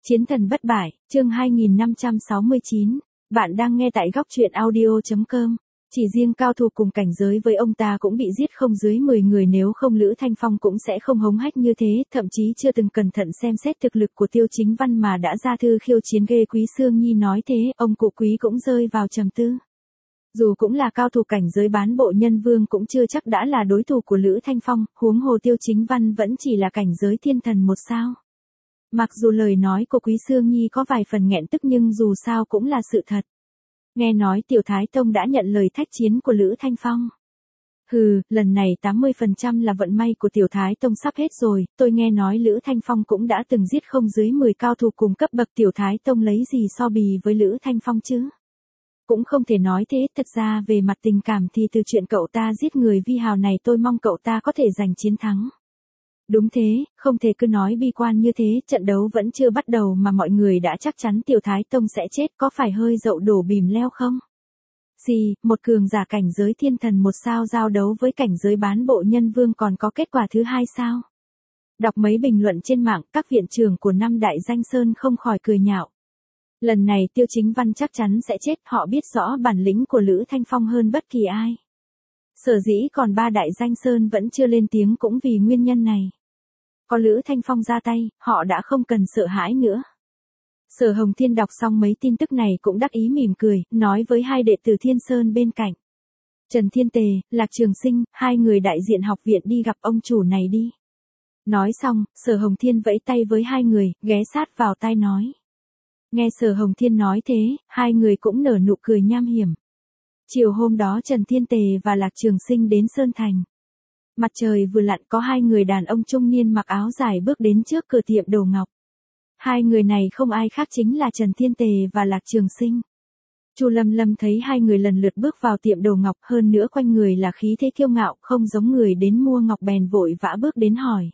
Chiến thần bất bại, chương 2569. Bạn đang nghe tại góc truyện audio.com. Chỉ riêng cao thủ cùng cảnh giới với ông ta cũng bị giết không dưới 10 người, nếu không Lữ Thanh Phong cũng sẽ không hống hách như thế, thậm chí chưa từng cẩn thận xem xét thực lực của Tiêu Chính Văn mà đã ra thư khiêu chiến ghê. Quý Sương Nhi nói thế, ông cụ Quý cũng rơi vào trầm tư. Dù cũng là cao thủ cảnh giới bán bộ nhân vương cũng chưa chắc đã là đối thủ của Lữ Thanh Phong, huống hồ Tiêu Chính Văn vẫn chỉ là cảnh giới thiên thần một sao. Mặc dù lời nói của Quý Sương Nhi có vài phần nghẹn tức nhưng dù sao cũng là sự thật. Nghe nói Tiểu Thái Tông đã nhận lời thách chiến của Lữ Thanh Phong. Hừ, lần này 80% là vận may của Tiểu Thái Tông sắp hết rồi, tôi nghe nói Lữ Thanh Phong cũng đã từng giết không dưới 10 cao thủ cùng cấp bậc, Tiểu Thái Tông lấy gì so bì với Lữ Thanh Phong chứ? Cũng không thể nói thế, thật ra về mặt tình cảm thì từ chuyện cậu ta giết người vi hào này tôi mong cậu ta có thể giành chiến thắng. Đúng thế, không thể cứ nói bi quan như thế, trận đấu vẫn chưa bắt đầu mà mọi người đã chắc chắn Tiểu Thái Tông sẽ chết, có phải hơi dậu đổ bìm leo không? Gì, một cường giả cảnh giới thiên thần một sao giao đấu với cảnh giới bán bộ nhân vương còn có kết quả thứ hai sao? Đọc mấy bình luận trên mạng, các viện trưởng của năm đại danh sơn không khỏi cười nhạo. Lần này Tiêu Chính Văn chắc chắn sẽ chết, họ biết rõ bản lĩnh của Lữ Thanh Phong hơn bất kỳ ai. Sở dĩ còn ba đại danh sơn vẫn chưa lên tiếng cũng vì nguyên nhân này. Có Lữ Thanh Phong ra tay, họ đã không cần sợ hãi nữa. Sở Hồng Thiên đọc xong mấy tin tức này cũng đắc ý mỉm cười, nói với hai đệ tử Thiên Sơn bên cạnh. Trần Thiên Tề, Lạc Trường Sinh, hai người đại diện học viện đi gặp ông chủ này đi. Nói xong, Sở Hồng Thiên vẫy tay với hai người, ghé sát vào tai nói. Nghe Sở Hồng Thiên nói thế, hai người cũng nở nụ cười nham hiểm. Chiều hôm đó Trần Thiên Tề và Lạc Trường Sinh đến Sơn Thành. Mặt trời vừa lặn có hai người đàn ông trung niên mặc áo dài bước đến trước cửa tiệm đồ ngọc. Hai người này không ai khác chính là Trần Thiên Tề và Lạc Trường Sinh. Chu Lâm Lâm thấy hai người lần lượt bước vào tiệm đồ ngọc, hơn nữa quanh người là khí thế kiêu ngạo, không giống người đến mua ngọc, bèn vội vã bước đến hỏi.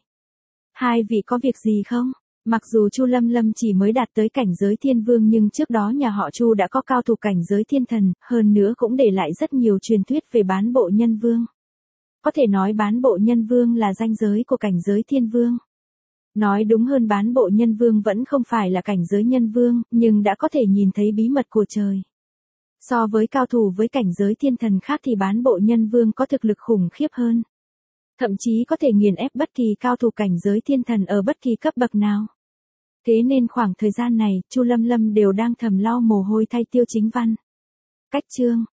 Hai vị có việc gì không? Mặc dù Chu Lâm Lâm chỉ mới đạt tới cảnh giới thiên vương nhưng trước đó nhà họ Chu đã có cao thủ cảnh giới thiên thần, hơn nữa cũng để lại rất nhiều truyền thuyết về bán bộ nhân vương. Có thể nói bán bộ nhân vương là ranh giới của cảnh giới thiên vương. Nói đúng hơn bán bộ nhân vương vẫn không phải là cảnh giới nhân vương, nhưng đã có thể nhìn thấy bí mật của trời. So với cao thủ với cảnh giới thiên thần khác thì bán bộ nhân vương có thực lực khủng khiếp hơn. Thậm chí có thể nghiền ép bất kỳ cao thủ cảnh giới thiên thần ở bất kỳ cấp bậc nào. Thế nên khoảng thời gian này, Chu Lâm Lâm đều đang thầm lau mồ hôi thay Tiêu Chính Văn. Cách chương